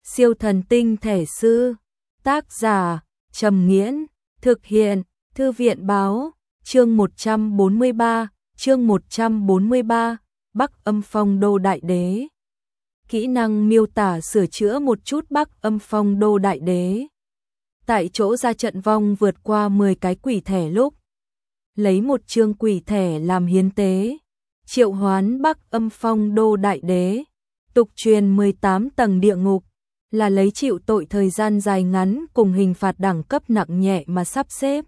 Siêu thần tinh thể sư. Tác giả Trầm Nghiễn. Thực hiện Thư viện báo. Chương 143. Bắc Âm Phong Đô Đại Đế. Kỹ năng miêu tả sửa chữa một chút Bắc Âm Phong Đô Đại Đế. Tại chỗ ra trận vong vượt qua 10 cái quỷ thể lúc. Lấy một chương quỷ thể làm hiến tế. Triệu hoán Bắc Âm Phong Đô Đại Đế. Tục truyền 18 tầng địa ngục. Là lấy chịu tội thời gian dài ngắn cùng hình phạt đẳng cấp nặng nhẹ mà sắp xếp.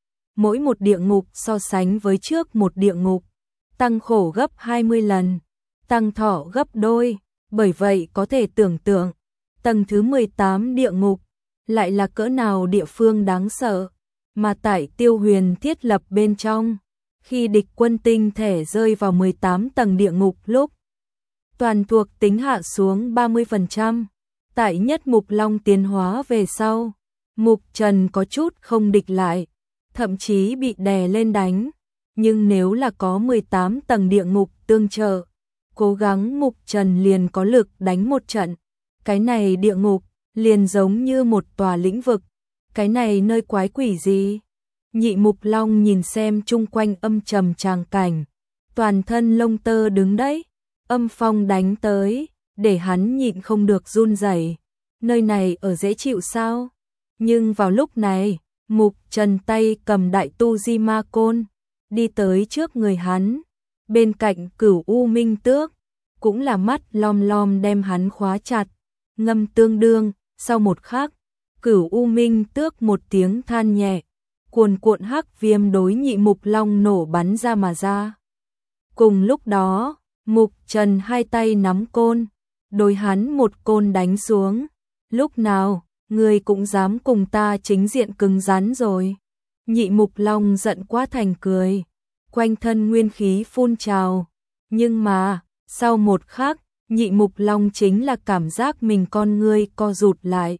Mỗi một địa ngục so sánh với trước một địa ngục. Tăng khổ gấp 20 lần. Tăng thọ gấp đôi. Bởi vậy có thể tưởng tượng. Tầng thứ 18 địa ngục. Lại là cỡ nào địa phương đáng sợ. Mà tại Tiêu Huyền thiết lập bên trong. Khi địch quân tinh thể rơi vào 18 tầng địa ngục lúc. Toàn thuộc tính hạ xuống 30%. Tại nhất Mục Long tiến hóa về sau. Mục Trần có chút không địch lại. Thậm chí bị đè lên đánh. Nhưng nếu là có 18 tầng địa ngục tương trợ. Cố gắng Mục Trần liền có lực đánh một trận. Cái này địa ngục liền giống như một tòa lĩnh vực. Cái này nơi quái quỷ gì? Nhị Mục Long nhìn xem chung quanh âm trầm tràng cảnh. Toàn thân lông tơ đứng đấy. Âm phong đánh tới. Để hắn nhịn không được run rẩy. Nơi này ở dễ chịu sao? Nhưng vào lúc này, Mục Trần tay cầm đại tu di ma côn. Đi tới trước người hắn. Bên cạnh Cửu U Minh Tước. Cũng là mắt lom lom đem hắn khóa chặt. Ngâm tương đương. Sau một khắc, Cửu U Minh Tước một tiếng than nhẹ. Cuồn cuộn hắc viêm đối nhị Mục Long nổ bắn ra mà ra. Cùng lúc đó, Mục Trần hai tay nắm côn. Đối hắn một côn đánh xuống. Lúc nào, người cũng dám cùng ta chính diện cứng rắn rồi. Nhị Mục Long giận quá thành cười. Quanh thân nguyên khí phun trào. Nhưng mà, sau một khắc, Nhị Mục Long chính là cảm giác mình con ngươi co rụt lại.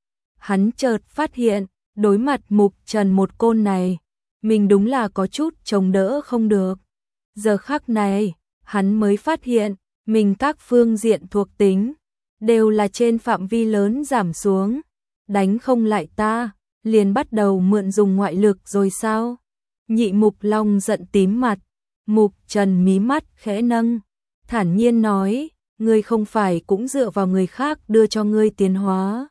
Hắn chợt phát hiện, đối mặt Mục Trần một côn này, mình đúng là có chút chống đỡ không được. Giờ khắc này, hắn mới phát hiện, mình các phương diện thuộc tính, đều là trên phạm vi lớn giảm xuống. Đánh không lại ta, liền bắt đầu mượn dùng ngoại lực rồi sao? Nhị Mục Long giận tím mặt, Mục Trần mí mắt khẽ nâng, thản nhiên nói, ngươi không phải cũng dựa vào người khác đưa cho ngươi tiến hóa.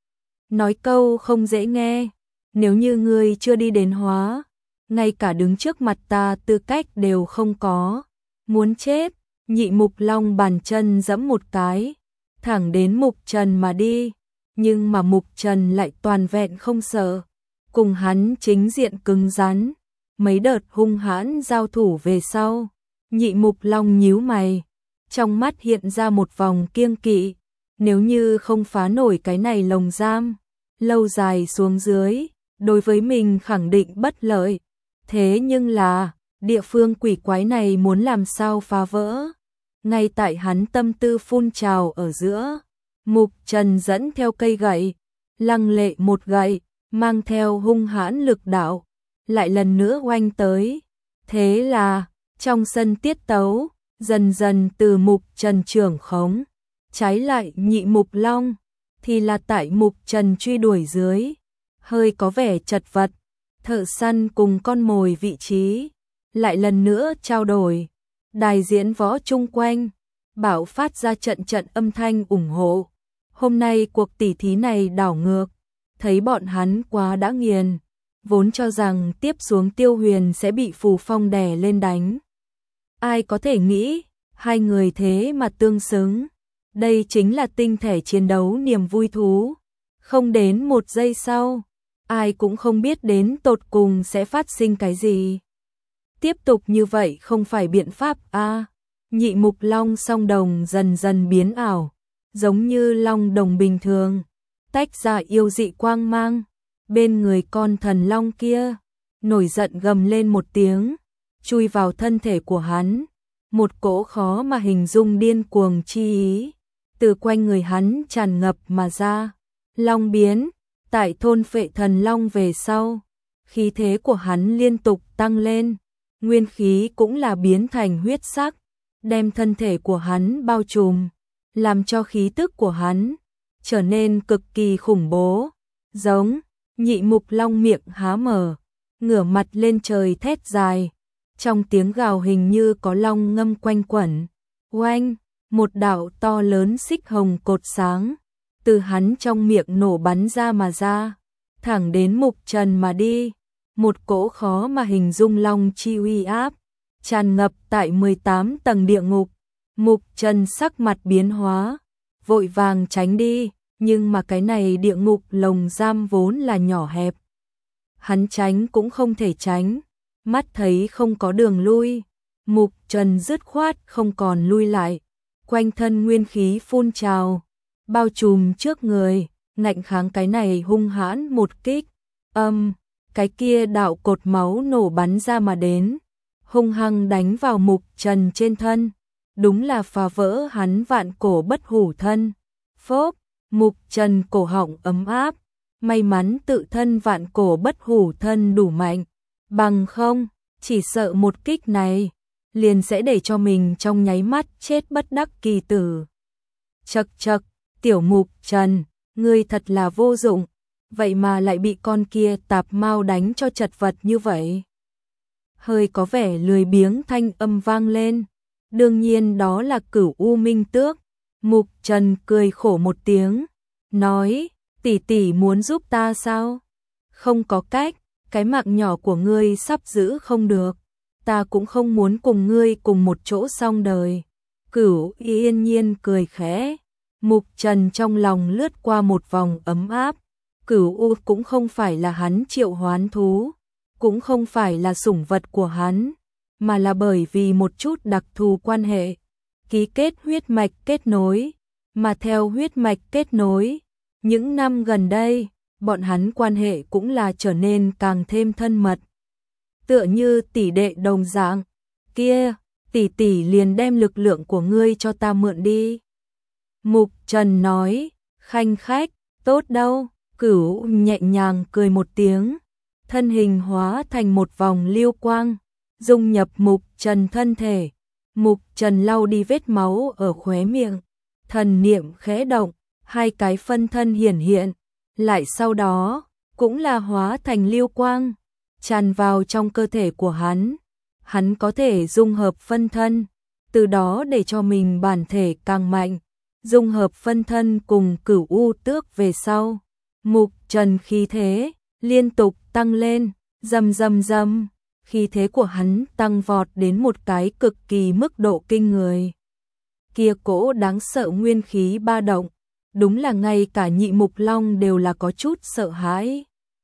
Nói câu không dễ nghe, nếu như ngươi chưa đi đến hóa, ngay cả đứng trước mặt ta tư cách đều không có. Muốn chết, Nhị Mục Long bàn chân giẫm một cái, thẳng đến Mục Trần mà đi. Nhưng mà Mục Trần lại toàn vẹn không sợ, cùng hắn chính diện cứng rắn. Mấy đợt hung hãn giao thủ về sau, Nhị Mục Long nhíu mày, trong mắt hiện ra một vòng kiêng kỵ. Nếu như không phá nổi cái này lồng giam, lâu dài xuống dưới, đối với mình khẳng định bất lợi. Thế nhưng là, địa phương quỷ quái này muốn làm sao phá vỡ? Ngay tại hắn tâm tư phun trào ở giữa, Mục Trần dẫn theo cây gậy, lăng lệ một gậy, mang theo hung hãn lực đạo, lại lần nữa oanh tới. Thế là, trong sân tiết tấu, dần dần từ Mục Trần trưởng khống, trái lại Nhị Mục Long, thì là tại Mục Trần truy đuổi dưới, hơi có vẻ chật vật. Thợ săn cùng con mồi vị trí, lại lần nữa trao đổi. Đài diễn võ chung quanh, bạo phát ra trận trận âm thanh ủng hộ. Hôm nay cuộc tỉ thí này đảo ngược, thấy bọn hắn quá đã nghiền, vốn cho rằng tiếp xuống Tiêu Huyền sẽ bị Phù Phong đè lên đánh. Ai có thể nghĩ, hai người thế mà tương xứng. Đây chính là tinh thể chiến đấu niềm vui thú. Không đến một giây sau, ai cũng không biết đến tột cùng sẽ phát sinh cái gì. Tiếp tục như vậy không phải biện pháp a. Nhị Mục Long song đồng dần dần biến ảo, giống như long đồng bình thường, tách ra yêu dị quang mang. Bên người con thần long kia, nổi giận gầm lên một tiếng, chui vào thân thể của hắn. Một cỗ khó mà hình dung điên cuồng chi ý, từ quanh người hắn tràn ngập mà ra. Long biến, tại thôn phệ thần long về sau, khí thế của hắn liên tục tăng lên, nguyên khí cũng là biến thành huyết sắc, đem thân thể của hắn bao trùm, làm cho khí tức của hắn trở nên cực kỳ khủng bố, giống. Nhị Mục Long miệng há mở, ngửa mặt lên trời thét dài, trong tiếng gào hình như có long ngâm quanh quẩn. Oanh, một đạo to lớn xích hồng cột sáng từ hắn trong miệng nổ bắn ra mà ra, thẳng đến Mục Trần mà đi. Một cỗ khó mà hình dung long chi uy áp tràn ngập tại 18 tầng địa ngục. Mục Trần sắc mặt biến hóa, vội vàng tránh đi, nhưng mà cái này địa ngục lồng giam vốn là nhỏ hẹp. Hắn tránh cũng không thể tránh, mắt thấy không có đường lui, Mục Trần dứt khoát không còn lui lại, quanh thân nguyên khí phun trào, bao trùm trước người, ngạnh kháng cái này hung hãn một kích. Cái kia đạo cột máu nổ bắn ra mà đến, hung hăng đánh vào Mục Trần trên thân, đúng là phá vỡ hắn vạn cổ bất hủ thân. Phốp, Mục Trần cổ họng ấm áp, may mắn tự thân vạn cổ bất hủ thân đủ mạnh, bằng không, chỉ sợ một kích này liền sẽ để cho mình trong nháy mắt chết bất đắc kỳ tử. Chậc chậc, tiểu Mục Trần, ngươi thật là vô dụng, vậy mà lại bị con kia tạp mao đánh cho chật vật như vậy. Hơi có vẻ lười biếng thanh âm vang lên, đương nhiên đó là Cửu U Minh Tước. Mục Trần cười khổ một tiếng, nói, tỷ tỷ muốn giúp ta sao? Không có cách, cái mạng nhỏ của ngươi sắp giữ không được, ta cũng không muốn cùng ngươi cùng một chỗ xong đời. Cửu Yên Nhiên cười khẽ, Mục Trần trong lòng lướt qua một vòng ấm áp. Cửu U cũng không phải là hắn triệu hoán thú, cũng không phải là sủng vật của hắn, mà là bởi vì một chút đặc thù quan hệ, ký kết huyết mạch kết nối, mà theo huyết mạch kết nối, những năm gần đây, bọn hắn quan hệ cũng là trở nên càng thêm thân mật. Tựa như tỷ đệ đồng dạng, kia, tỷ tỷ liền đem lực lượng của ngươi cho ta mượn đi. Mục Trần nói, khanh khách, tốt đâu. Cửu nhẹ nhàng cười một tiếng, thân hình hóa thành một vòng lưu quang, dung nhập Mục Trần thân thể. Mục Trần lau đi vết máu ở khóe miệng, thần niệm khẽ động, hai cái phân thân hiển hiện, lại sau đó cũng là hóa thành lưu quang, tràn vào trong cơ thể của hắn. Hắn có thể dung hợp phân thân, từ đó để cho mình bản thể càng mạnh. Dung hợp phân thân cùng Cửu U Tước về sau, Mục Trần khí thế liên tục tăng lên, rầm rầm rầm, khí thế của hắn tăng vọt đến một cái cực kỳ mức độ kinh người. Kia cỗ đáng sợ nguyên khí ba động, đúng là ngay cả Nhị Mục Long đều là có chút sợ hãi.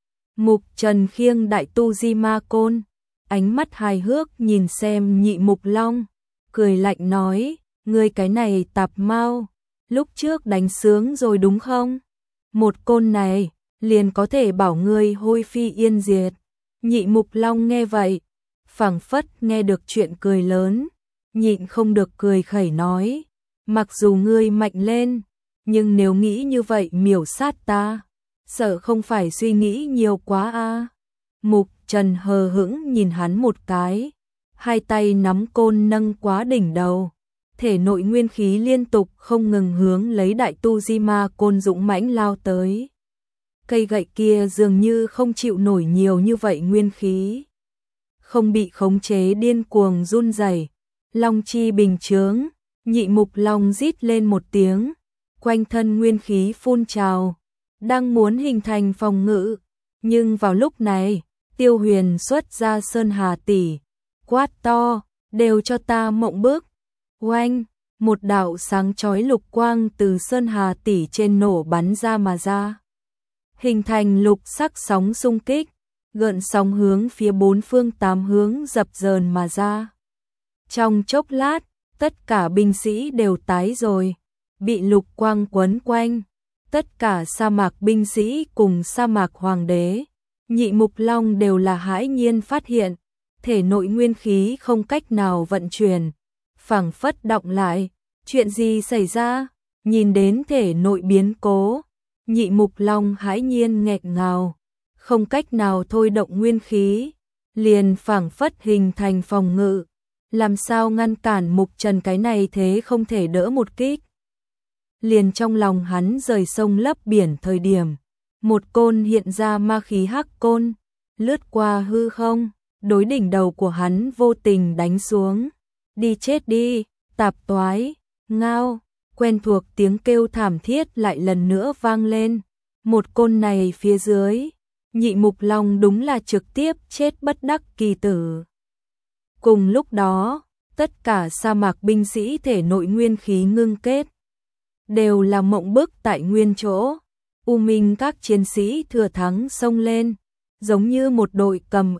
Mục Trần khiêng đại tu di ma côn, ánh mắt hài hước nhìn xem Nhị Mục Long, cười lạnh nói, ngươi cái này tạp mau, lúc trước đánh sướng rồi đúng không? Một côn này liền có thể bảo ngươi hôi phi yên diệt. Nhị Mục Long nghe vậy, phảng phất nghe được chuyện cười lớn, nhịn không được cười khẩy nói, mặc dù ngươi mạnh lên, nhưng nếu nghĩ như vậy miểu sát ta, sợ không phải suy nghĩ nhiều quá a. Mục Trần hờ hững nhìn hắn một cái, hai tay nắm côn nâng quá đỉnh đầu, thể nội nguyên khí liên tục không ngừng hướng lấy đại tu di ma côn dũng mãnh lao tới. Cây gậy kia dường như không chịu nổi nhiều như vậy nguyên khí, không bị khống chế điên cuồng run rẩy, long chi bình chướng. Nhị Mục Long rít lên một tiếng, quanh thân nguyên khí phun trào, đang muốn hình thành phòng ngự, nhưng vào lúc này, Tiêu Huyền xuất ra Sơn Hà Tỷ, quát to, đều cho ta mộng bước. Oanh, một đạo sáng chói lục quang từ Sơn Hà Tỷ trên nổ bắn ra mà ra, hình thành lục sắc sóng xung kích, gợn sóng hướng phía bốn phương tám hướng dập dờn mà ra. Trong chốc lát, tất cả binh sĩ đều tái rồi, bị lục quang quấn quanh, tất cả sa mạc binh sĩ cùng sa mạc hoàng đế, Nhị Mục Long đều là hãi nhiên phát hiện, thể nội nguyên khí không cách nào vận chuyển, phảng phất động lại, chuyện gì xảy ra? Nhìn đến thể nội biến cố, Nhị Mục Long hãi nhiên nghẹn ngào, không cách nào thôi động nguyên khí, liền phảng phất hình thành phòng ngự, làm sao ngăn cản Mục Trần cái này thế không thể đỡ một kích. liền trong lòng hắn rời sông lấp biển thời điểm, một côn hiện ra ma khí hắc côn, lướt qua hư không, đối đỉnh đầu của hắn vô tình đánh xuống. Đi chết đi, tạp toái, ngao, quen thuộc tiếng kêu thảm thiết lại lần nữa vang lên. Một côn này phía dưới, Nhị Mục Long đúng là trực tiếp chết bất đắc kỳ tử. Cùng lúc đó, tất cả sa mạc binh sĩ thể nội nguyên khí ngưng kết, đều là mộng bức tại nguyên chỗ. U Minh các chiến sĩ thừa thắng xông lên, giống như một đội cầm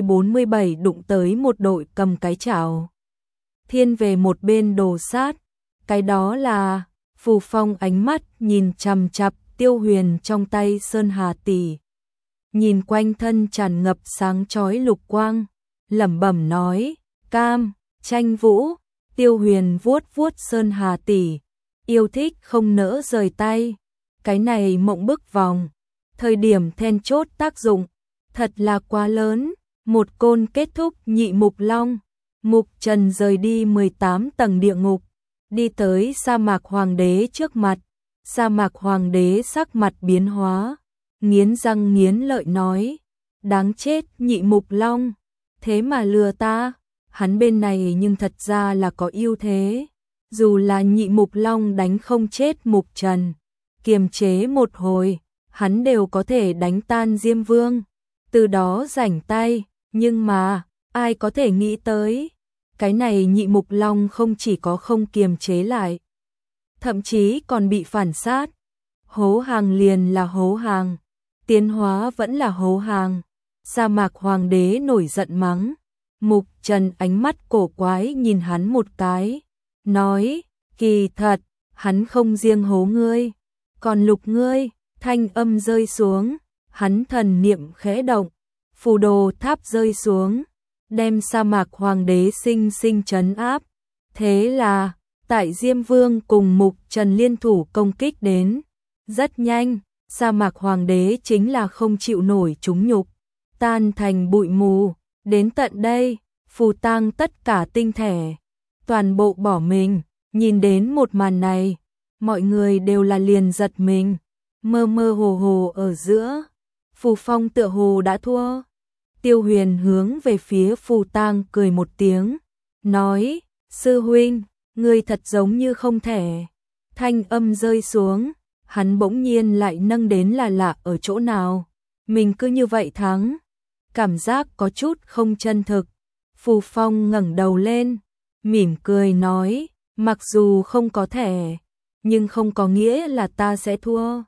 AK-47 đụng tới một đội cầm cái chảo. Thiên về một bên đồ sát, cái đó là Phù Phong ánh mắt nhìn chằm chằm Tiêu Huyền trong tay Sơn Hà tỷ. Nhìn quanh thân tràn ngập sáng chói lục quang, lẩm bẩm nói, cam, tranh vũ. Tiêu Huyền vuốt vuốt Sơn Hà tỷ, yêu thích không nỡ rời tay. Cái này mộng bức vòng, thời điểm then chốt tác dụng, thật là quá lớn. Một côn kết thúc Nhị Mục Long. Mục Trần rời đi 18 tầng địa ngục, đi tới sa mạc hoàng đế trước mặt. Sa mạc hoàng đế sắc mặt biến hóa, nghiến răng nghiến lợi nói, đáng chết Nhị Mục Long, thế mà lừa ta. Hắn bên này nhưng thật ra là có ưu thế, dù là Nhị Mục Long đánh không chết Mục Trần, kiềm chế một hồi, hắn đều có thể đánh tan Diêm Vương, từ đó rảnh tay. Nhưng mà, ai có thể nghĩ tới, cái này Nhị Mục Long không chỉ có không kiềm chế lại, thậm chí còn bị phản sát. Hố hàng liền là hố hàng, tiến hóa vẫn là hố hàng. Sa mạc hoàng đế nổi giận mắng. Mục Trần ánh mắt cổ quái nhìn hắn một cái, nói, kỳ thật, hắn không riêng hố ngươi, còn lục ngươi. Thanh âm rơi xuống, hắn thần niệm khẽ động, phù đồ tháp rơi xuống, đem sa mạc hoàng đế sinh sinh trấn áp. Thế là, tại Diêm Vương cùng Mục Trần liên thủ công kích đến, rất nhanh, sa mạc hoàng đế chính là không chịu nổi chúng nhục, tan thành bụi mù. Đến tận đây, phù tang tất cả tinh thể, toàn bộ bỏ mình. Nhìn đến một màn này, mọi người đều là liền giật mình. Mơ mơ hồ hồ ở giữa, Phù Phong tựa hồ đã thua. Tiêu Huyền hướng về phía Phù Tang cười một tiếng, nói, sư huynh, ngươi thật giống như không thể. Thanh âm rơi xuống, hắn bỗng nhiên lại nâng đến là lạ ở chỗ nào, mình cứ như vậy thắng, cảm giác có chút không chân thực. Phù Phong ngẩng đầu lên, mỉm cười nói, mặc dù không có thể, nhưng không có nghĩa là ta sẽ thua.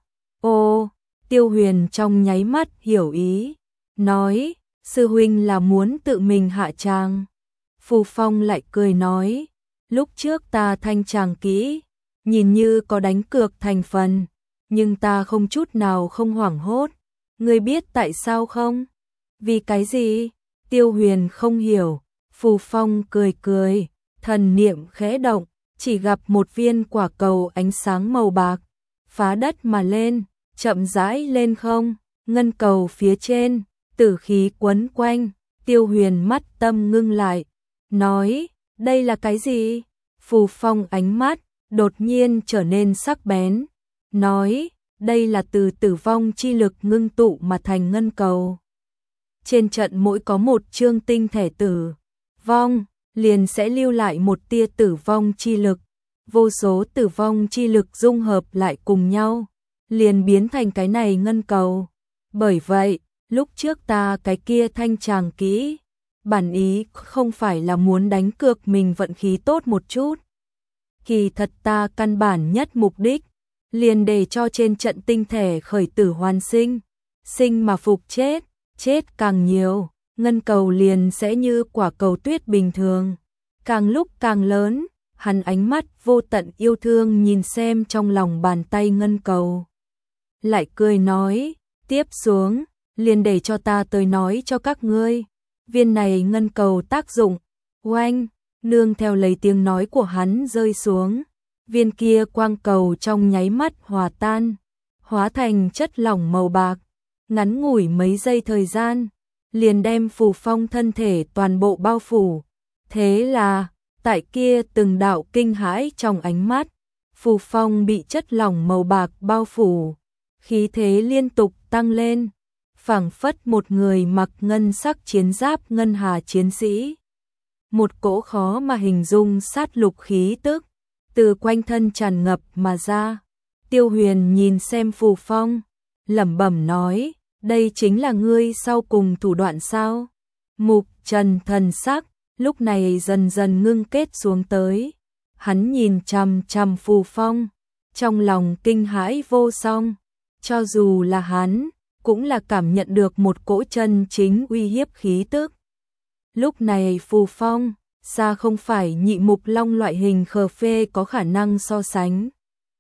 Ô, Tiêu Huyền trong nháy mắt hiểu ý, nói, sư huynh là muốn tự mình hạ tràng. Phù Phong lại cười nói, lúc trước ta thanh tràng kỹ, nhìn như có đánh cược thành phần, nhưng ta không chút nào không hoảng hốt. Ngươi biết tại sao không? Vì cái gì? Tiêu Huyền không hiểu. Phù Phong cười cười, thần niệm khẽ động, chỉ gặp một viên quả cầu ánh sáng màu bạc, phá đất mà lên, chậm rãi lên không, ngân cầu phía trên, tử khí quấn quanh. Tiêu Huyền mắt tâm ngưng lại, nói, đây là cái gì? Phù Phong ánh mắt đột nhiên trở nên sắc bén, nói, đây là từ tử vong chi lực ngưng tụ mà thành ngân cầu. Trên trận mỗi có một chương tinh thể tử vong, liền sẽ lưu lại một tia tử vong chi lực. Vô số tử vong chi lực dung hợp lại cùng nhau, liền biến thành cái này ngân cầu. Bởi vậy, lúc trước ta cái kia thanh tràng kỹ, bản ý không phải là muốn đánh cược mình vận khí tốt một chút. Kỳ thật ta căn bản nhất mục đích, liền để cho trên trận tinh thể khởi tử hoàn sinh, sinh mà phục chết, chết càng nhiều, ngân cầu liền sẽ như quả cầu tuyết bình thường, càng lúc càng lớn. Hắn ánh mắt vô tận yêu thương nhìn xem trong lòng bàn tay ngân cầu, lại cười nói, tiếp xuống, liền để cho ta tới nói cho các ngươi, viên này ngân cầu tác dụng. Oanh, nương theo lấy tiếng nói của hắn rơi xuống, viên kia quang cầu trong nháy mắt hòa tan, hóa thành chất lỏng màu bạc, ngắn ngủi mấy giây thời gian, liền đem Phù Phong thân thể toàn bộ bao phủ. Thế là, tại kia từng đạo kinh hãi trong ánh mắt, phù phong bị chất lỏng màu bạc bao phủ, khí thế liên tục tăng lên, phảng phất một người mặc ngân sắc chiến giáp ngân hà chiến sĩ. Một cỗ khó mà hình dung sát lục khí tức từ quanh thân tràn ngập mà ra. Tiêu Huyền nhìn xem phù phong, lẩm bẩm nói, đây chính là ngươi sau cùng thủ đoạn sao? Mục Trần thần sắc lúc này dần dần ngưng kết xuống tới. Hắn nhìn chằm chằm phù phong, trong lòng kinh hãi vô song. Cho dù là hắn, cũng là cảm nhận được một cỗ chân chính uy hiếp khí tức. Lúc này phù phong, xa không phải Nhị Mục Long loại hình khờ phê có khả năng so sánh.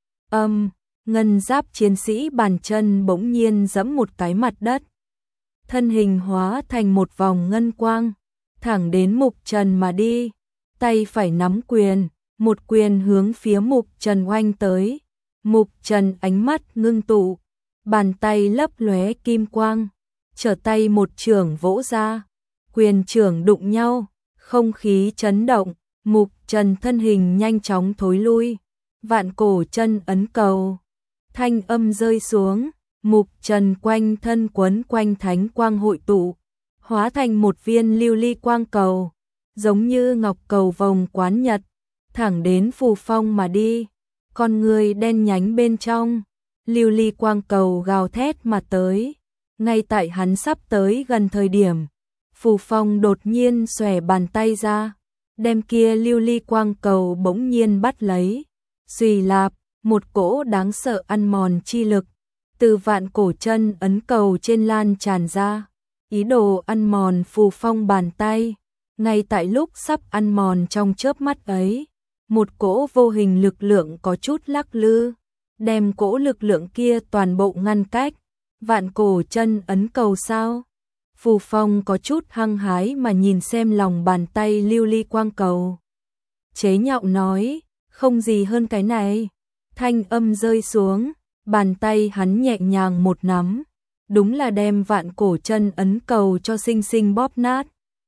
Ngân giáp chiến sĩ bàn chân bỗng nhiên giẫm một cái mặt đất. Thân hình hóa thành một vòng ngân quang, thẳng đến Mục Trần mà đi. Tay phải nắm quyền, một quyền hướng phía Mục Trần oanh tới. Mục Trần ánh mắt ngưng tụ, bàn tay lấp lóe kim quang, trở tay một chưởng vỗ ra. Quyền chưởng đụng nhau, không khí chấn động, Mục Trần thân hình nhanh chóng thối lui. Vạn cổ chân ấn cầu, thanh âm rơi xuống, Mục Trần quanh thân quấn quanh thánh quang hội tụ, hóa thành một viên lưu ly quang cầu, giống như ngọc cầu vòng quán nhật, thẳng đến phù phong mà đi. Con người đen nhánh bên trong, lưu ly quang cầu gào thét mà tới. Ngay tại hắn sắp tới gần thời điểm, phù phong đột nhiên xòe bàn tay ra, đem kia lưu ly quang cầu bỗng nhiên bắt lấy. Xuy lạp, một cỗ đáng sợ ăn mòn chi lực từ vạn cổ chân ấn cầu trên lan tràn ra, ý đồ ăn mòn phù phong bàn tay. Ngay tại lúc sắp ăn mòn trong chớp mắt ấy, một cỗ vô hình lực lượng có chút lắc lư, đem cỗ lực lượng kia toàn bộ ngăn cách. Vạn cổ chân ấn cầu sao? Phù phong có chút hăng hái mà nhìn xem lòng bàn tay lưu ly quang cầu. Chế nhạo nói, không gì hơn cái này. Thanh âm rơi xuống, bàn tay hắn nhẹ nhàng một nắm, đúng là đem vạn cổ chân ấn cầu cho xinh xinh bóp nát.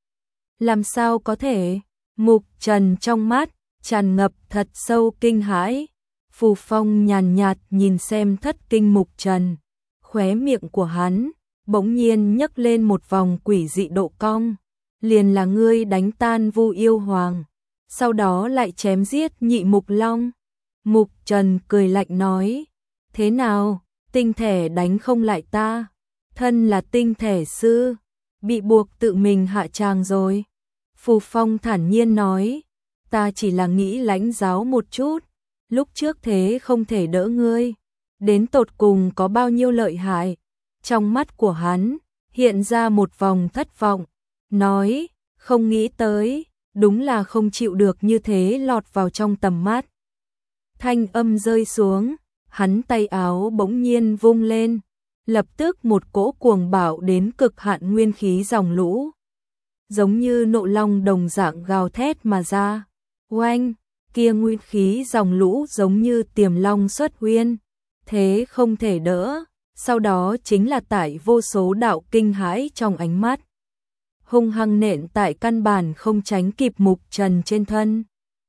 Làm sao có thể? Mục Trần trong mắt tràn ngập thật sâu kinh hãi. Phù phong nhàn nhạt nhìn xem thất kinh Mục Trần, khóe miệng của hắn bỗng nhiên nhấc lên một vòng quỷ dị độ cong. Liền là ngươi đánh tan Vu Yêu Hoàng, sau đó lại chém giết Nhị Mục Long. Mục Trần cười lạnh nói, thế nào, tinh thể đánh không lại ta? Thân là tinh thể sư, bị buộc tự mình hạ tràng rồi. Phù phong thản nhiên nói, ta chỉ là nghĩ lãnh giáo một chút, lúc trước thế không thể đỡ ngươi, đến tột cùng có bao nhiêu lợi hại. Trong mắt của hắn hiện ra một vòng thất vọng, nói, không nghĩ tới, đúng là không chịu được như thế lọt vào trong tầm mắt. Thanh âm rơi xuống, hắn tay áo bỗng nhiên vung lên, lập tức một cỗ cuồng bạo đến cực hạn nguyên khí dòng lũ, giống như nộ long đồng dạng gào thét mà ra. Oanh, kia nguyên khí dòng lũ giống như tiềm long xuất huyên, thế không thể đỡ. Sau đó chính là tại vô số đạo kinh hãi trong ánh mắt, hung hăng nện tại căn bản không tránh kịp Mục Trần trên thân.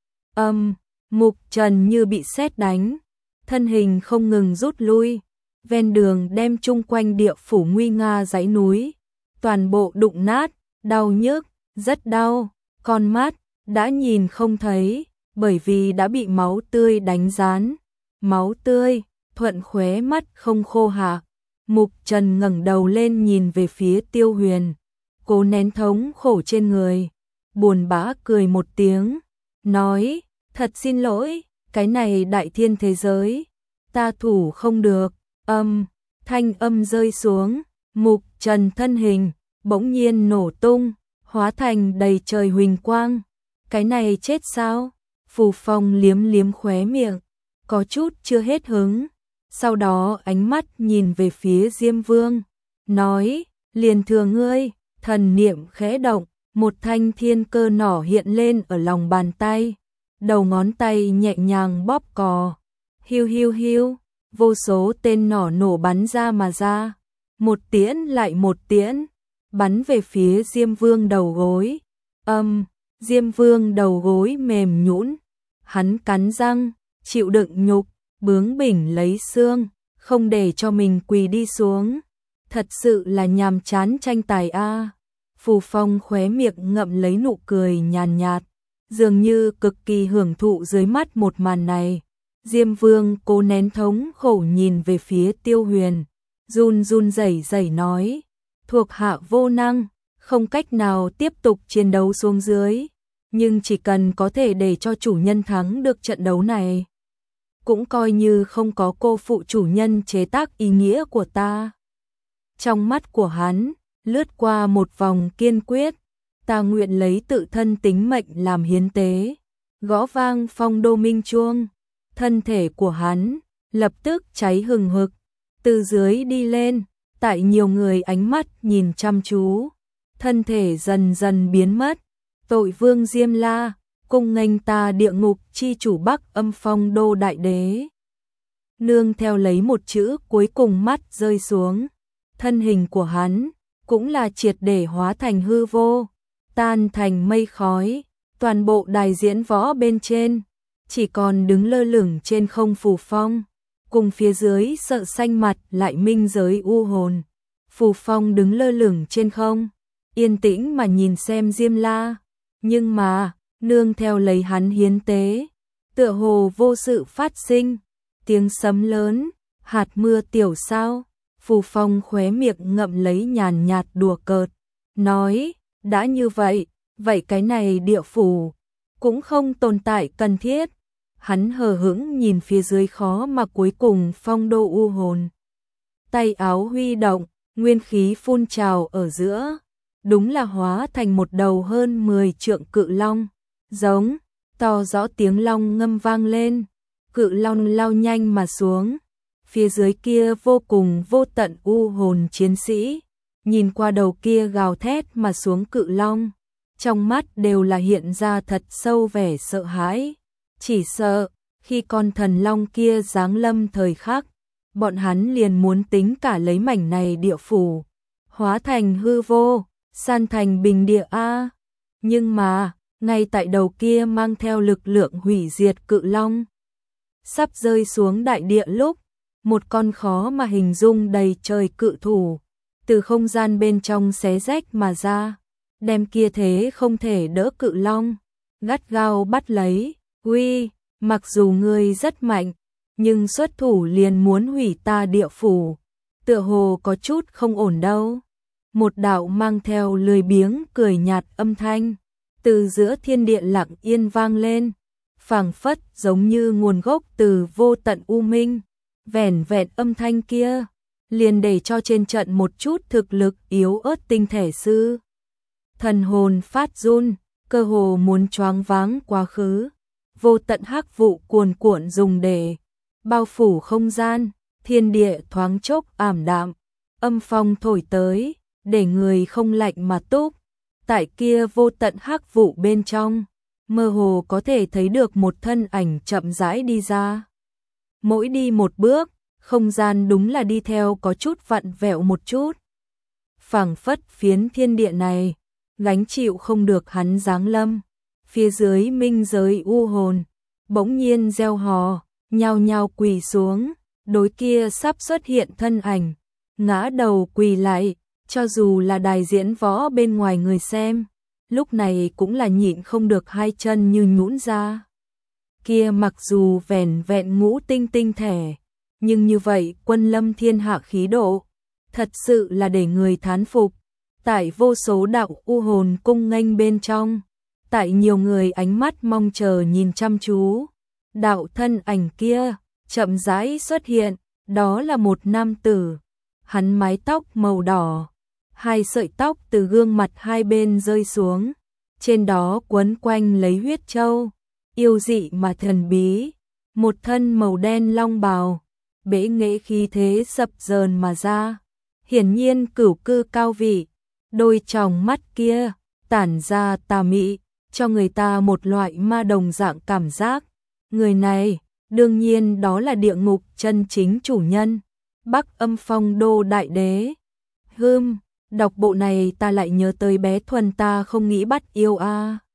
Mục Trần như bị sét đánh, thân hình không ngừng rút lui, ven đường đem chung quanh địa phủ nguy nga dãy núi toàn bộ đụng nát, đau nhức, rất đau, con mắt đã nhìn không thấy, bởi vì đã bị máu tươi đánh rán. Máu tươi thuận khóe mắt không khô hạ. Mục Trần ngẩng đầu lên nhìn về phía Tiêu Huyền, cố nén thống khổ trên người, buồn bã cười một tiếng, nói, thật xin lỗi, cái này đại thiên thế giới, ta thủ không được. Thanh âm rơi xuống, Mục Trần thân hình bỗng nhiên nổ tung, hóa thành đầy trời huỳnh quang. Cái này chết sao? Phù phong liếm liếm khóe miệng, có chút chưa hết hứng. Sau đó ánh mắt nhìn về phía Diêm Vương, nói, liền thừa ngươi. Thần niệm khẽ động, một thanh thiên cơ nỏ hiện lên ở lòng bàn tay, đầu ngón tay nhẹ nhàng bóp cò, hiu hiu hiu, vô số tên nỏ nổ bắn ra mà ra, một tiễn lại một tiễn, bắn về phía Diêm Vương đầu gối. Diêm Vương đầu gối mềm nhũn, hắn cắn răng, chịu đựng nhục, bướng bỉnh lấy xương, không để cho mình quỳ đi xuống. Thật sự là nhàm chán tranh tài a. Phù Phong khóe miệng ngậm lấy nụ cười nhàn nhạt, dường như cực kỳ hưởng thụ dưới mắt một màn này. Diêm Vương cố nén thống khổ nhìn về phía Tiêu Huyền, run run rẩy rẩy nói, thuộc hạ vô năng, không cách nào tiếp tục chiến đấu xuống dưới, nhưng chỉ cần có thể để cho chủ nhân thắng được trận đấu này, cũng coi như không có cô phụ chủ nhân chế tác ý nghĩa của ta. Trong mắt của hắn lướt qua một vòng kiên quyết, ta nguyện lấy tự thân tính mệnh làm hiến tế. Gõ vang phong đô minh chuông, thân thể của hắn lập tức cháy hừng hực, từ dưới đi lên, tại nhiều người ánh mắt nhìn chăm chú, thân thể dần dần biến mất. Tội vương Diêm La, cung nghênh ta địa ngục chi chủ Bắc Âm Phong Đô Đại Đế. Nương theo lấy một chữ cuối cùng mắt rơi xuống, thân hình của hắn cũng là triệt để hóa thành hư vô, tan thành mây khói. Toàn bộ đài diễn võ bên trên chỉ còn đứng lơ lửng trên không Phù Phong, cùng phía dưới sợ xanh mặt lại minh giới u hồn. Phù Phong đứng lơ lửng trên không, yên tĩnh mà nhìn xem Diêm La, nhưng mà nương theo lấy hắn hiến tế, tựa hồ vô sự phát sinh, tiếng sấm lớn, hạt mưa tiểu sao. Phù Phong khóe miệng ngậm lấy nhàn nhạt đùa cợt, nói, đã như vậy, vậy cái này địa phủ cũng không tồn tại cần thiết. Hắn hờ hững nhìn phía dưới khó mà cuối cùng phong đô u hồn. Tay áo huy động, nguyên khí phun trào ở giữa, đúng là hóa thành một đầu hơn 10 trượng cự long, giống, to rõ tiếng long ngâm vang lên, cự long lao nhanh mà xuống. Phía dưới kia vô cùng vô tận u hồn chiến sĩ, nhìn qua đầu kia gào thét mà xuống cự long, trong mắt đều là hiện ra thật sâu vẻ sợ hãi, chỉ sợ khi con thần long kia giáng lâm thời khắc, bọn hắn liền muốn tính cả lấy mảnh này địa phủ, hóa thành hư vô, san thành bình địa a. Nhưng mà, ngay tại đầu kia mang theo lực lượng hủy diệt cự long, sắp rơi xuống đại địa lúc, một con khó mà hình dung đầy trời cự thủ từ không gian bên trong xé rách mà ra, đem kia thế không thể đỡ cự long gắt gao bắt lấy. Uy, mặc dù ngươi rất mạnh, nhưng xuất thủ liền muốn hủy ta địa phủ, tựa hồ có chút không ổn đâu. Một đạo mang theo lười biếng cười nhạt âm thanh từ giữa thiên địa lặng yên vang lên, phảng phất giống như nguồn gốc từ vô tận u minh. Vẻn vẹn âm thanh kia liền để cho trên trận một chút thực lực yếu ớt tinh thể sư thần hồn phát run, cơ hồ muốn choáng váng quá khứ. Vô tận hắc vụ cuồn cuộn dùng để bao phủ không gian, thiên địa thoáng chốc ảm đạm, âm phong thổi tới, để người không lạnh mà túc. Tại kia vô tận hắc vụ bên trong, mơ hồ có thể thấy được một thân ảnh chậm rãi đi ra. Mỗi đi một bước, không gian đúng là đi theo có chút vặn vẹo một chút. Phảng phất phiến thiên địa này, gánh chịu không được hắn giáng lâm. Phía dưới minh giới u hồn, bỗng nhiên reo hò, nhao nhao quỳ xuống, đối kia sắp xuất hiện thân ảnh, ngã đầu quỳ lại, cho dù là đài diễn võ bên ngoài người xem, lúc này cũng là nhịn không được hai chân như nhũn ra. Kia mặc dù vẻn vẹn ngũ tinh tinh thể, nhưng như vậy quân lâm thiên hạ khí độ, thật sự là để người thán phục. Tại vô số đạo u hồn cung nghênh bên trong, tại nhiều người ánh mắt mong chờ nhìn chăm chú, đạo thân ảnh kia chậm rãi xuất hiện, đó là một nam tử, hắn mái tóc màu đỏ, hai sợi tóc từ gương mặt hai bên rơi xuống, trên đó quấn quanh lấy huyết châu, yêu dị mà thần bí, một thân màu đen long bào, bế nghệ khí thế sập dờn mà ra, hiển nhiên cửu cư cao vị, đôi tròng mắt kia tản ra tà mị, cho người ta một loại ma đồng dạng cảm giác. Người này, đương nhiên đó là địa ngục chân chính chủ nhân, Bắc Âm Phong Đô Đại Đế. Đọc bộ này ta lại nhớ tới bé Thuần ta không nghĩ bắt yêu a.